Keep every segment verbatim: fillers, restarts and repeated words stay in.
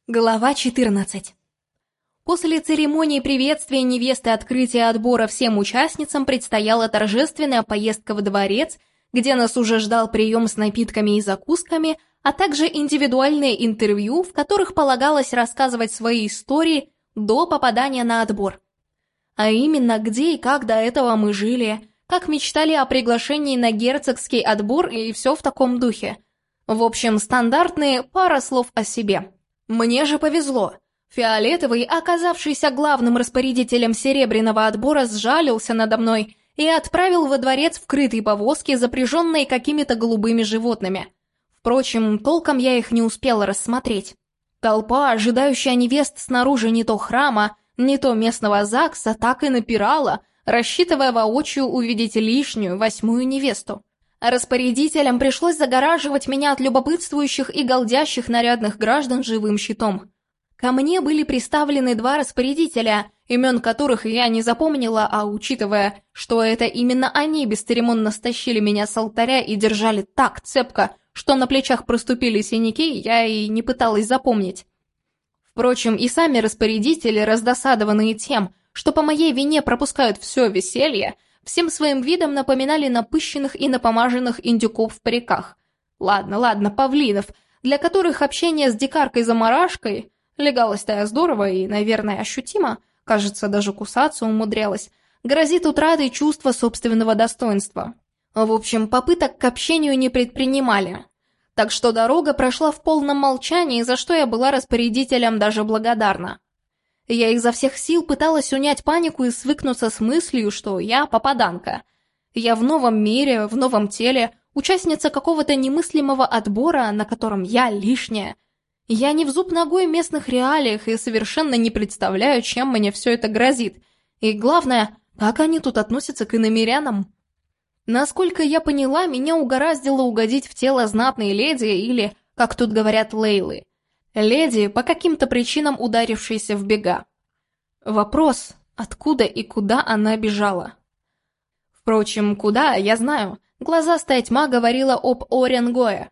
Глава четырнадцать. После церемонии приветствия невесты открытия отбора всем участницам предстояла торжественная поездка в дворец, где нас уже ждал прием с напитками и закусками, а также индивидуальные интервью, в которых полагалось рассказывать свои истории до попадания на отбор. А именно, где и как до этого мы жили, как мечтали о приглашении на герцогский отбор и все в таком духе. В общем, стандартные пара слов о себе. Мне же повезло. Фиолетовый, оказавшийся главным распорядителем серебряного отбора, сжалился надо мной и отправил во дворец в крытой повозке, запряженной какими-то голубыми животными. Впрочем, толком я их не успела рассмотреть. Толпа, ожидающая невест снаружи не то храма, не то местного ЗАГСа, так и напирала, рассчитывая воочию увидеть лишнюю, восьмую невесту. Распорядителям пришлось загораживать меня от любопытствующих и галдящих нарядных граждан живым щитом. Ко мне были приставлены два распорядителя, имен которых я не запомнила, а учитывая, что это именно они бесцеремонно стащили меня с алтаря и держали так цепко, что на плечах проступили синяки, я и не пыталась запомнить. Впрочем, и сами распорядители, раздосадованные тем, что по моей вине пропускают все веселье, всем своим видом напоминали напыщенных и напомаженных индюков в париках. Ладно, ладно, павлинов, для которых общение с дикаркой-замарашкой, легалась-то я здорово и, наверное, ощутимо, кажется, даже кусаться умудрялась, грозит утратой чувства собственного достоинства. В общем, попыток к общению не предпринимали. Так что дорога прошла в полном молчании, за что я была распорядителям даже благодарна. Я изо всех сил пыталась унять панику и свыкнуться с мыслью, что я попаданка. Я в новом мире, в новом теле, участница какого-то немыслимого отбора, на котором я лишняя. Я не в зуб ногой местных реалиях и совершенно не представляю, чем мне все это грозит. И главное, как они тут относятся к иномирянам. Насколько я поняла, меня угораздило угодить в тело знатной леди или, как тут говорят, Лейлы. Леди, по каким-то причинам ударившейся в бега. Вопрос, откуда и куда она бежала. Впрочем, куда, я знаю. Глазастая тьма говорила об Оренгое.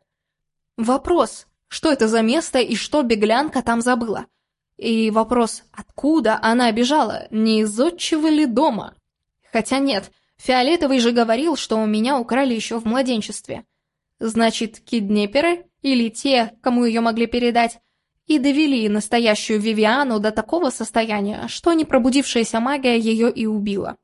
Вопрос, что это за место и что беглянка там забыла. И вопрос, откуда она бежала, не из отчего ли дома? Хотя нет, Фиолетовый же говорил, что у меня украли еще в младенчестве. Значит, киднеперы, или те, кому ее могли передать, и довели настоящую Вивиану до такого состояния, что непробудившаяся магия ее и убила.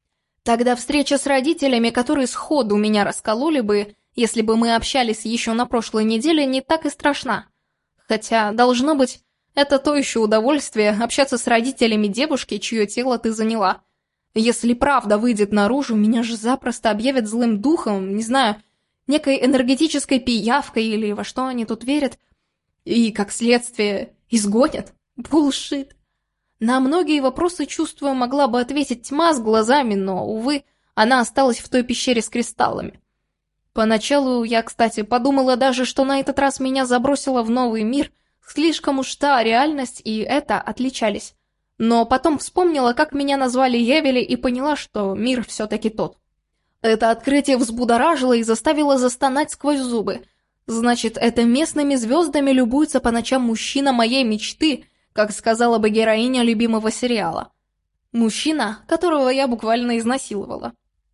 Тогда встреча с родителями, которые сходу меня раскололи бы, если бы мы общались еще на прошлой неделе, не так и страшна. Хотя, должно быть, это то еще удовольствие общаться с родителями девушки, чье тело ты заняла. Если правда выйдет наружу, меня же запросто объявят злым духом, не знаю, некой энергетической пиявкой или во что они тут верят, и, как следствие, изгонят. Булшит. На многие вопросы, чувствую, могла бы ответить тьма с глазами, но, увы, она осталась в той пещере с кристаллами. Поначалу я, кстати, подумала даже, что на этот раз меня забросило в новый мир, слишком уж та реальность и это отличались. Но потом вспомнила, как меня назвали Евели, и поняла, что мир все-таки тот. Это открытие взбудоражило и заставило застонать сквозь зубы. Значит, это местными звездами любуется по ночам мужчина моей мечты, как сказала бы героиня любимого сериала. Мужчина, которого я буквально изнасиловала.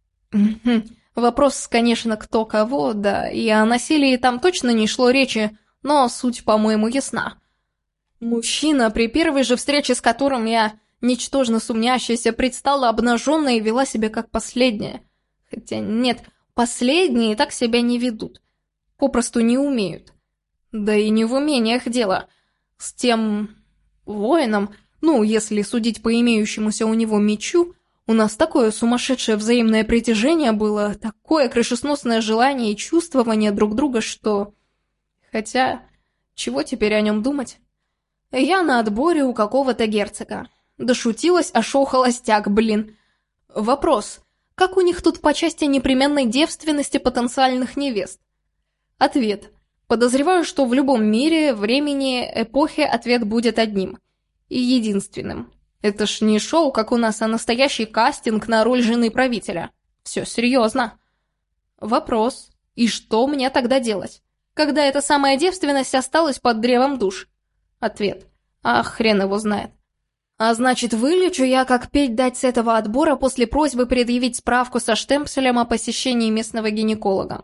Вопрос, конечно, кто кого, да, и о насилии там точно не шло речи, но суть, по-моему, ясна. Мужчина, при первой же встрече с которым я, ничтожно сумнящаяся, предстала обнаженной и вела себя как последняя. Хотя нет, последние так себя не ведут. Попросту не умеют. Да и не в умениях дело. С тем воином, ну, если судить по имеющемуся у него мечу, у нас такое сумасшедшее взаимное притяжение было, такое крышесносное желание и чувствование друг друга, что... Хотя, чего теперь о нем думать? Я на отборе у какого-то герцога. Дошутилась, а шоу холостяк, блин. Вопрос, как у них тут по части непременной девственности потенциальных невест? Ответ. Подозреваю, что в любом мире, времени, эпохе ответ будет одним. И единственным. Это ж не шоу, как у нас, а настоящий кастинг на роль жены правителя. Все серьезно. Вопрос. И что мне тогда делать? Когда эта самая девственность осталась под древом душ? Ответ. А хрен его знает. А значит, вылечу я, как петь дать с этого отбора после просьбы предъявить справку со штемпелем о посещении местного гинеколога.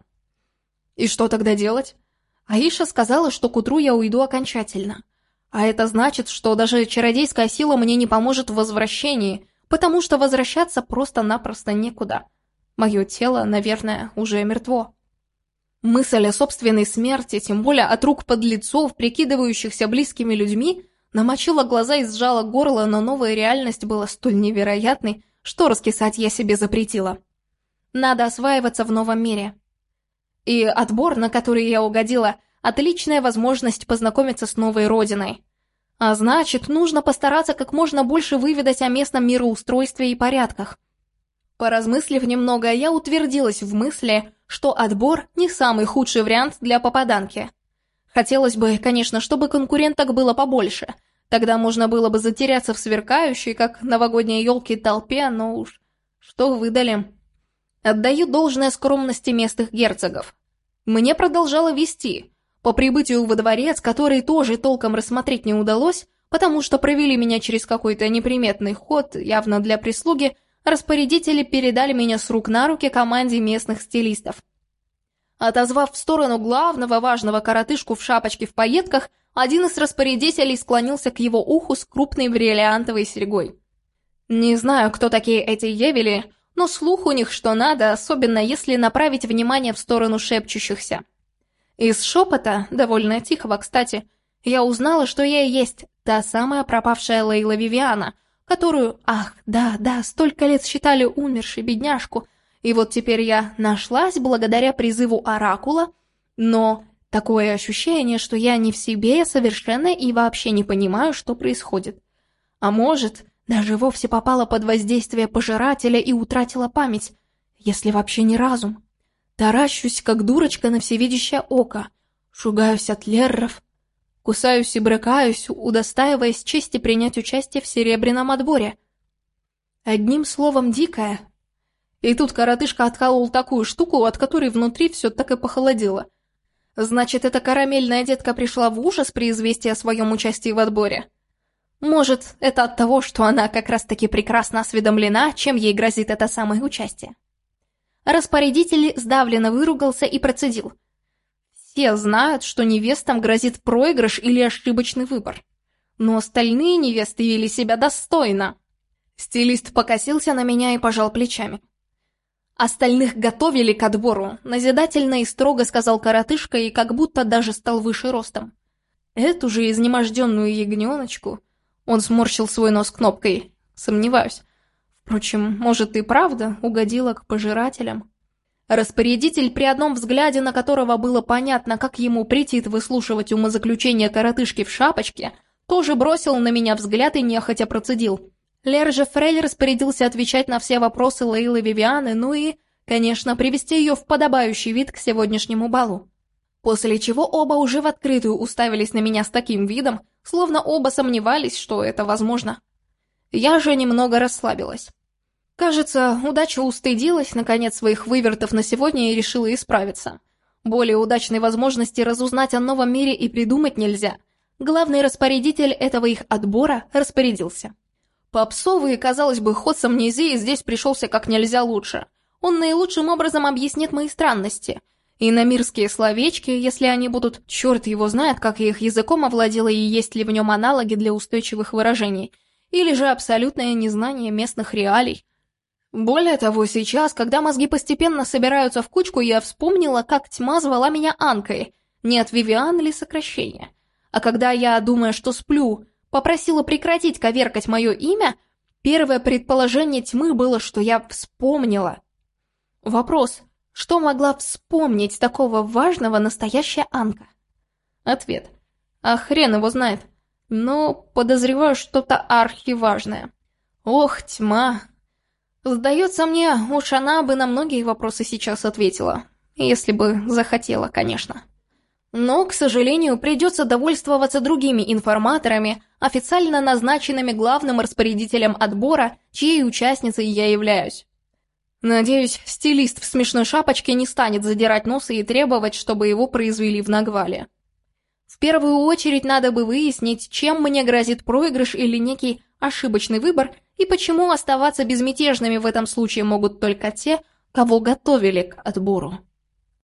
И что тогда делать? Аиша сказала, что к утру я уйду окончательно. А это значит, что даже чародейская сила мне не поможет в возвращении, потому что возвращаться просто-напросто некуда. Мое тело, наверное, уже мертво. Мысль о собственной смерти, тем более от рук подлецов, прикидывающихся близкими людьми, намочила глаза и сжала горло, но новая реальность была столь невероятной, что раскисать я себе запретила. Надо осваиваться в новом мире. И отбор, на который я угодила, отличная возможность познакомиться с новой родиной. А значит, нужно постараться как можно больше выведать о местном мироустройстве и порядках. Поразмыслив немного, я утвердилась в мысли, что отбор не самый худший вариант для попаданки. Хотелось бы, конечно, чтобы конкуренток было побольше. Тогда можно было бы затеряться в сверкающей, как новогодние елки, толпе, но уж что выдали. Отдаю должное скромности местных герцогов. Мне продолжало вести. По прибытию во дворец, который тоже толком рассмотреть не удалось, потому что провели меня через какой-то неприметный ход, явно для прислуги, распорядители передали меня с рук на руки команде местных стилистов. Отозвав в сторону главного важного коротышку в шапочке в пайетках, один из распорядителей склонился к его уху с крупной бриллиантовой серьгой. Не знаю, кто такие эти евели, но слух у них что надо, особенно если направить внимание в сторону шепчущихся. Из шепота, довольно тихого, кстати, я узнала, что я и есть та самая пропавшая Лейла Вивиана, которую, ах, да, да, столько лет считали умершей бедняжку, и вот теперь я нашлась благодаря призыву Оракула, но такое ощущение, что я не в себе совершенно и вообще не понимаю, что происходит. А может, даже вовсе попала под воздействие пожирателя и утратила память, если вообще не разум. Таращусь, как дурочка на всевидящее око, шугаюсь от лерров, кусаюсь и брыкаюсь, удостаиваясь чести принять участие в серебряном отборе. Одним словом, дикая. И тут коротышка отколол такую штуку, от которой внутри все так и похолодело. Значит, эта карамельная детка пришла в ужас при известии о своем участии в отборе? Может, это от того, что она как раз-таки прекрасно осведомлена, чем ей грозит это самое участие? Распорядитель сдавленно выругался и процедил. Все знают, что невестам грозит проигрыш или ошибочный выбор. Но остальные невесты вели себя достойно. Стилист покосился на меня и пожал плечами. Остальных готовили к отбору, назидательно и строго сказал коротышка и как будто даже стал выше ростом. Эту же изнеможденную ягненочку... Он сморщил свой нос кнопкой. Сомневаюсь. Впрочем, может и правда угодила к пожирателям. Распорядитель, при одном взгляде на которого было понятно, как ему претит выслушивать умозаключение коротышки в шапочке, тоже бросил на меня взгляд и нехотя процедил. Лер же Фрель распорядился отвечать на все вопросы Лейлы Вивианы, ну и, конечно, привести ее в подобающий вид к сегодняшнему балу. После чего оба уже в открытую уставились на меня с таким видом, словно оба сомневались, что это возможно. Я же немного расслабилась. Кажется, удача устыдилась, наконец, своих вывертов на сегодня и решила исправиться. Более удачной возможности разузнать о новом мире и придумать нельзя. Главный распорядитель этого их отбора распорядился. Попсовый, казалось бы, ход с амнезией здесь пришелся как нельзя лучше. Он наилучшим образом объяснит мои странности. И иномирские словечки, если они будут, черт его знает, как я их языком овладела и есть ли в нем аналоги для устойчивых выражений, или же абсолютное незнание местных реалий. Более того, сейчас, когда мозги постепенно собираются в кучку, я вспомнила, как тьма звала меня Анкой, не от Вивиан ли сокращение. А когда я, думая, что сплю, попросила прекратить коверкать мое имя, первое предположение тьмы было, что я вспомнила. Вопрос: что могла вспомнить такого важного настоящая Анка? Ответ: а хрен его знает. Но подозреваю что-то архиважное. Ох, тьма. Сдается мне, уж она бы на многие вопросы сейчас ответила. Если бы захотела, конечно. Но, к сожалению, придется довольствоваться другими информаторами, официально назначенными главным распорядителем отбора, чьей участницей я являюсь. Надеюсь, стилист в смешной шапочке не станет задирать носы и требовать, чтобы его произвели в нагвале. В первую очередь надо бы выяснить, чем мне грозит проигрыш или некий ошибочный выбор, и почему оставаться безмятежными в этом случае могут только те, кого готовили к отбору.